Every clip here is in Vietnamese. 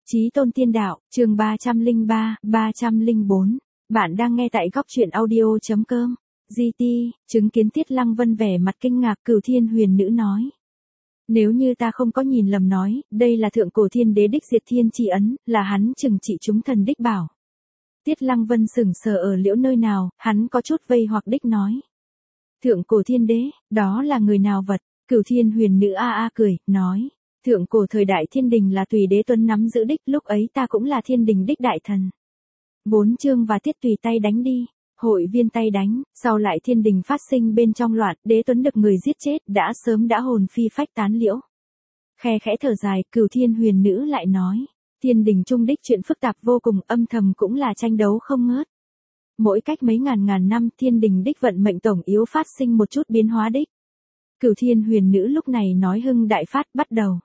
Chí tôn tiên đạo, chương 303, 304. Bạn đang nghe tại góc truyện audio.com. GT, chứng kiến Tiết Lăng Vân vẻ mặt kinh ngạc, Cửu Thiên Huyền Nữ nói. Nếu như ta không có nhìn lầm nói, đây là thượng cổ thiên đế đích diệt thiên chi ấn, là hắn trừng trị chúng thần đích bảo. Tiết Lăng Vân sững sờ ở liễu nơi nào, hắn có chút vây hoặc đích nói. Thượng cổ thiên đế, đó là người nào vật? Cửu Thiên Huyền Nữ cười, nói. Thượng cổ thời đại thiên đình là tùy đế tuấn nắm giữ đích, lúc ấy ta cũng là thiên đình đích đại thần. 4 chương và tiết tùy tay đánh đi. Hội viên tay đánh, sau lại thiên đình phát sinh bên trong loạn, đế tuấn được người giết chết, đã sớm đã hồn phi phách tán liễu. Khe khẽ thở dài, Cửu Thiên Huyền Nữ lại nói. Thiên đình trung đích chuyện phức tạp vô cùng, âm thầm cũng là tranh đấu không ngớt. Mỗi cách mấy ngàn năm thiên đình đích vận mệnh tổng yếu phát sinh một chút biến hóa đích. Cửu Thiên Huyền Nữ lúc này nói hưng đại phát bắt đầu.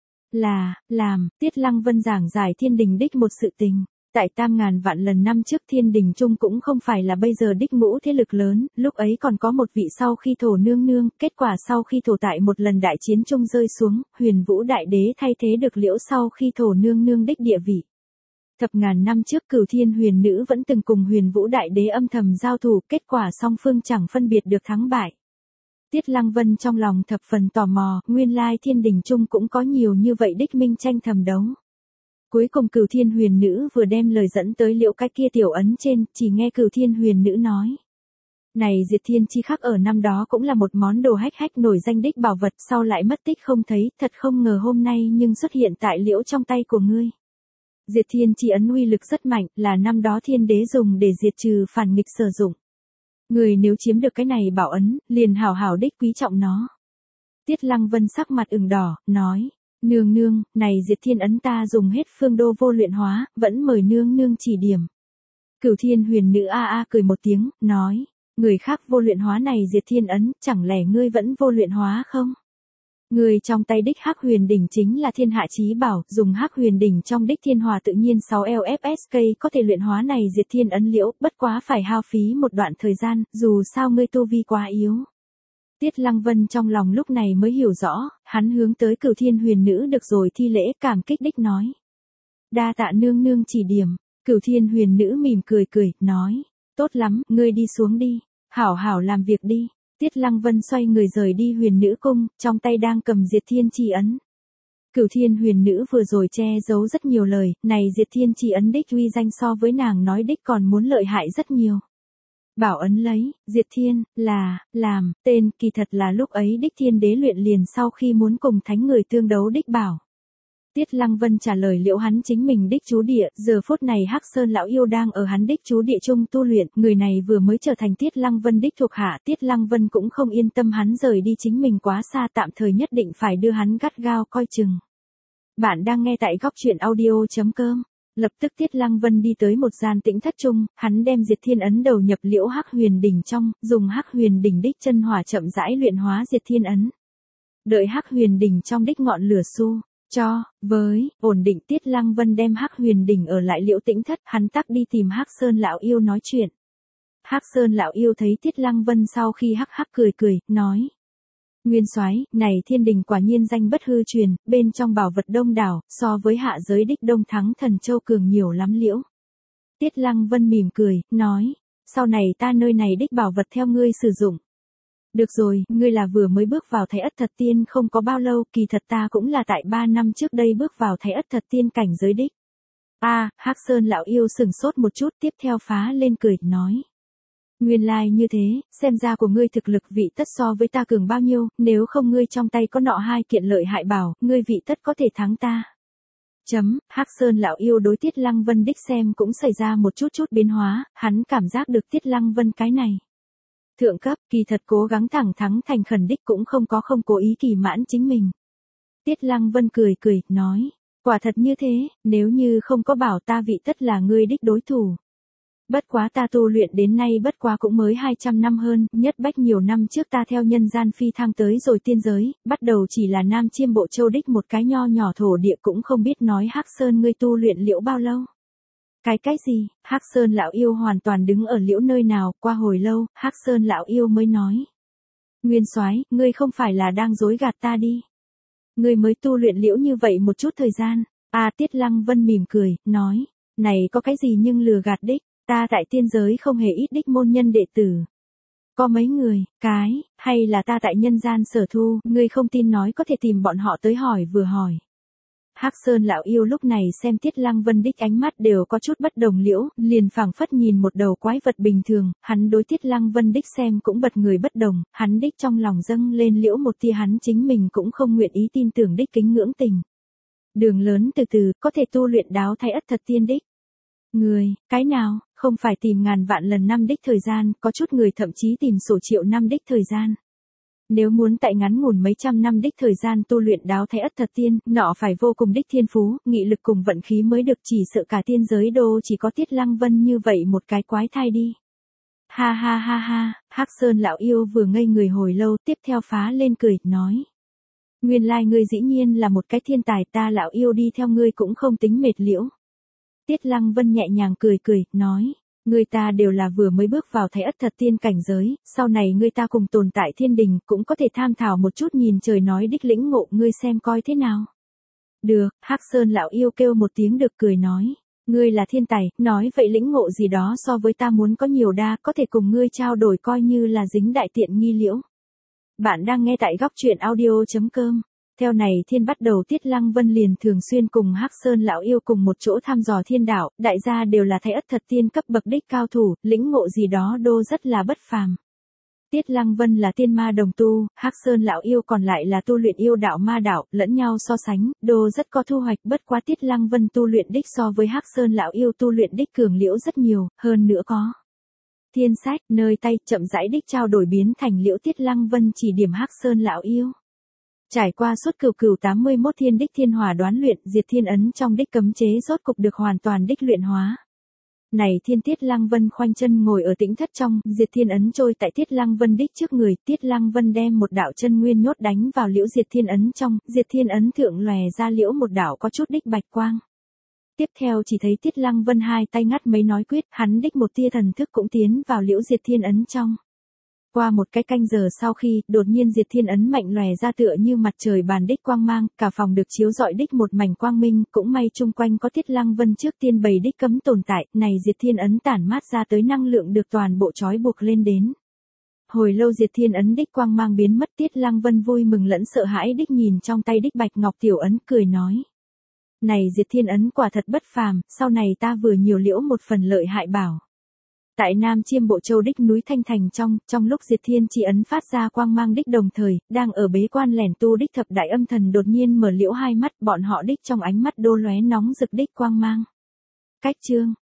Tiết Lăng Vân giảng giải thiên đình đích một sự tình. Tại 8.000 vạn lần năm trước thiên đình trung cũng không phải là bây giờ đích ngũ thế lực lớn, lúc ấy còn có một vị sau khi thổ nương nương, kết quả sau khi thổ tại một lần đại chiến trung rơi xuống, Huyền Vũ Đại Đế thay thế được liễu sau khi thổ nương nương đích địa vị. Thập ngàn năm trước Cửu Thiên Huyền Nữ vẫn từng cùng Huyền Vũ Đại Đế âm thầm giao thủ, kết quả song phương chẳng phân biệt được thắng bại. Tiết Lăng Vân trong lòng thập phần tò mò, nguyên lai thiên đình chung cũng có nhiều như vậy đích minh tranh thầm đấu. Cuối cùng Cửu Thiên Huyền Nữ vừa đem lời dẫn tới liễu cái kia tiểu ấn trên, chỉ nghe Cửu Thiên Huyền Nữ nói. Này diệt thiên chi khắc ở năm đó cũng là một món đồ hách nổi danh đích bảo vật, sau lại mất tích không thấy, thật không ngờ hôm nay nhưng xuất hiện tại liễu trong tay của ngươi. Diệt thiên chi ấn uy lực rất mạnh, là năm đó thiên đế dùng để diệt trừ phản nghịch sử dụng. Người nếu chiếm được cái này bảo ấn, liền hảo hảo đích quý trọng nó. Tiết Lăng Vân sắc mặt ửng đỏ, nói, nương nương, này diệt thiên ấn ta dùng hết phương đô vô luyện hóa, vẫn mời nương nương chỉ điểm. Cửu Thiên Huyền Nữ cười một tiếng, nói, người khác vô luyện hóa này diệt thiên ấn, chẳng lẽ ngươi vẫn vô luyện hóa không? Người trong tay đích Hắc Huyền đỉnh chính là thiên hạ chí bảo, dùng Hắc Huyền đỉnh trong đích thiên hòa tự nhiên 6 LFSK có thể luyện hóa này diệt thiên ấn liễu, bất quá phải hao phí một đoạn thời gian, dù sao ngươi tu vi quá yếu. Tiết Lăng Vân trong lòng lúc này mới hiểu rõ, hắn hướng tới Cửu Thiên Huyền Nữ được rồi thi lễ, cảm kích đích nói. Đa tạ nương nương chỉ điểm. Cửu Thiên Huyền Nữ mỉm cười, nói, tốt lắm, ngươi đi xuống đi, hảo hảo làm việc đi. Tiết Lăng Vân xoay người rời đi Huyền Nữ cung, trong tay đang cầm diệt thiên chi ấn. Cửu Thiên Huyền Nữ vừa rồi che giấu rất nhiều lời, này diệt thiên chi ấn đích uy danh so với nàng nói đích còn muốn lợi hại rất nhiều. Bảo ấn lấy, diệt thiên, làm, tên, kỳ thật là lúc ấy đích thiên đế luyện liền sau khi muốn cùng thánh người tương đấu đích bảo. Tiết Lăng Vân trả lời liệu hắn chính mình đích trú địa, giờ phút này Hắc Sơn lão yêu đang ở hắn đích trú địa chung tu luyện, người này vừa mới trở thành Tiết Lăng Vân đích thuộc hạ, Tiết Lăng Vân cũng không yên tâm hắn rời đi chính mình quá xa, tạm thời nhất định phải đưa hắn gắt gao coi chừng. Bạn đang nghe tại góc truyện audio.com. Lập tức Tiết Lăng Vân đi tới một gian tĩnh thất chung, hắn đem diệt thiên ấn đầu nhập liễu Hắc Huyền đỉnh trong, dùng Hắc Huyền đỉnh đích chân hỏa chậm rãi luyện hóa diệt thiên ấn. Đợi Hắc Huyền đỉnh trong đích ngọn lửa ổn định, Tiết Lăng Vân đem Hắc Huyền đỉnh ở lại liễu tĩnh thất, hắn tắc đi tìm Hắc Sơn lão yêu nói chuyện. Hắc Sơn lão yêu thấy Tiết Lăng Vân sau khi hắc cười, nói. Nguyên soái, này thiên đình quả nhiên danh bất hư truyền, bên trong bảo vật đông đảo, so với hạ giới đích Đông Thắng Thần Châu cường nhiều lắm liễu. Tiết Lăng Vân mỉm cười, nói, sau này ta nơi này đích bảo vật theo ngươi sử dụng. Được rồi, ngươi là vừa mới bước vào Thái Ất Thật Tiên không có bao lâu, kỳ thật ta cũng là tại 3 năm trước đây bước vào Thái Ất Thật Tiên cảnh giới đích. Hắc Sơn lão yêu sừng sốt một chút, tiếp theo phá lên cười, nói. Nguyên lai như thế, xem ra của ngươi thực lực vị tất so với ta cường bao nhiêu, nếu không ngươi trong tay có nọ 2 kiện lợi hại bảo, ngươi vị tất có thể thắng ta. Hắc Sơn lão yêu đối Tiết Lăng Vân đích xem cũng xảy ra một chút biến hóa, hắn cảm giác được Tiết Lăng Vân cái này. Thượng cấp, kỳ thật cố gắng thẳng thắng thành khẩn đích cũng không cố ý kỳ mãn chính mình. Tiết Lăng Vân cười, nói, quả thật như thế, nếu như không có bảo ta vị tất là ngươi đích đối thủ. Bất quá ta tu luyện đến nay bất quá cũng mới 200 năm hơn, nhất bách nhiều năm trước ta theo nhân gian phi thăng tới rồi tiên giới, bắt đầu chỉ là Nam Chiêm Bộ Châu đích một cái nho nhỏ thổ địa cũng không biết nói Hắc Sơn ngươi tu luyện liễu bao lâu. Cái gì, Hắc Sơn lão yêu hoàn toàn đứng ở liễu nơi nào, qua hồi lâu, Hắc Sơn lão yêu mới nói. Nguyên soái, ngươi không phải là đang dối gạt ta đi. Ngươi mới tu luyện liễu như vậy một chút thời gian. Tiết Lăng Vân mỉm cười, nói, này có cái gì nhưng lừa gạt đích, ta tại tiên giới không hề ít đích môn nhân đệ tử. Có mấy người, hay là ta tại nhân gian sở thu, ngươi không tin nói có thể tìm bọn họ tới hỏi vừa hỏi. Hắc Sơn lão yêu lúc này xem Tiết Lăng Vân đích ánh mắt đều có chút bất đồng liễu, liền phảng phất nhìn một đầu quái vật bình thường, hắn đối Tiết Lăng Vân đích xem cũng bật người bất đồng, hắn đích trong lòng dâng lên liễu một tia hắn chính mình cũng không nguyện ý tin tưởng đích kính ngưỡng tình. Đường lớn từ từ, có thể tu luyện đáo thay ất thật tiên đích. Người, cái nào, không phải tìm ngàn vạn lần năm đích thời gian, có chút người thậm chí tìm sổ triệu năm đích thời gian. Nếu muốn tại ngắn ngủn mấy trăm năm đích thời gian tu luyện đáo thay ất thật tiên, nọ phải vô cùng đích thiên phú, nghị lực cùng vận khí mới được, chỉ sợ cả tiên giới đô chỉ có Tiết Lăng Vân như vậy một cái quái thai đi. Ha ha ha ha, Hắc Sơn lão yêu vừa ngây người hồi lâu, tiếp theo phá lên cười, nói. Nguyên lai ngươi dĩ nhiên là một cái thiên tài, ta lão yêu đi theo ngươi cũng không tính mệt liễu. Tiết Lăng Vân nhẹ nhàng cười, nói. Người ta đều là vừa mới bước vào thay ất thật tiên cảnh giới, sau này người ta cùng tồn tại thiên đình, cũng có thể tham thảo một chút nhìn trời nói đích lĩnh ngộ, ngươi xem coi thế nào. Được, Hắc Sơn lão yêu kêu một tiếng được, cười nói. Ngươi là thiên tài, nói vậy lĩnh ngộ gì đó so với ta muốn có nhiều đa, có thể cùng ngươi trao đổi coi như là dính đại tiện nghi liễu. Bạn đang nghe tại góc truyện audio.com. Theo này thiên bắt đầu Tiết Lăng Vân liền thường xuyên cùng Hắc Sơn lão yêu cùng một chỗ thăm dò thiên đạo, đại gia đều là thay ất thật tiên cấp bậc đích cao thủ, lĩnh ngộ gì đó đô rất là bất phàm. Tiết Lăng Vân là tiên ma đồng tu, Hắc Sơn lão yêu còn lại là tu luyện yêu đạo ma đạo, lẫn nhau so sánh, đô rất có thu hoạch, bất quá Tiết Lăng Vân tu luyện đích so với Hắc Sơn lão yêu tu luyện đích cường liễu rất nhiều, hơn nữa có thiên sách, nơi tay chậm rãi đích trao đổi biến thành liễu Tiết Lăng Vân chỉ điểm Hắc Sơn lão yêu. Trải qua suốt cửu 81 thiên đích thiên hỏa đoán luyện, diệt thiên ấn trong đích cấm chế rốt cục được hoàn toàn đích luyện hóa. Này thiên Tiết Lăng Vân khoanh chân ngồi ở tĩnh thất trong, diệt thiên ấn trôi tại Tiết Lăng Vân đích trước người, Tiết Lăng Vân đem một đạo chân nguyên nhốt đánh vào liễu diệt thiên ấn trong, diệt thiên ấn thượng lòe ra liễu một đạo có chút đích bạch quang. Tiếp theo chỉ thấy Tiết Lăng Vân hai tay ngắt mấy nói quyết, hắn đích một tia thần thức cũng tiến vào liễu diệt thiên ấn trong. Qua một cái canh giờ sau khi, đột nhiên diệt thiên ấn mạnh lòe ra tựa như mặt trời bàn đích quang mang, cả phòng được chiếu rọi đích một mảnh quang minh, cũng may chung quanh có Tiết Lăng Vân trước tiên bày đích cấm tồn tại, này diệt thiên ấn tản mát ra tới năng lượng được toàn bộ trói buộc lên đến. Hồi lâu diệt thiên ấn đích quang mang biến mất, Tiết Lăng Vân vui mừng lẫn sợ hãi đích nhìn trong tay đích bạch ngọc tiểu ấn, cười nói. Này diệt thiên ấn quả thật bất phàm, sau này ta vừa nhiều liễu một phần lợi hại bảo. Tại Nam Chiêm Bộ Châu đích núi Thanh Thành trong lúc diệt thiên chi ấn phát ra quang mang đích đồng thời, đang ở bế quan lẻn tu đích thập đại âm thần đột nhiên mở liễu hai mắt, bọn họ đích trong ánh mắt đô lóe nóng rực đích quang mang. Cách chương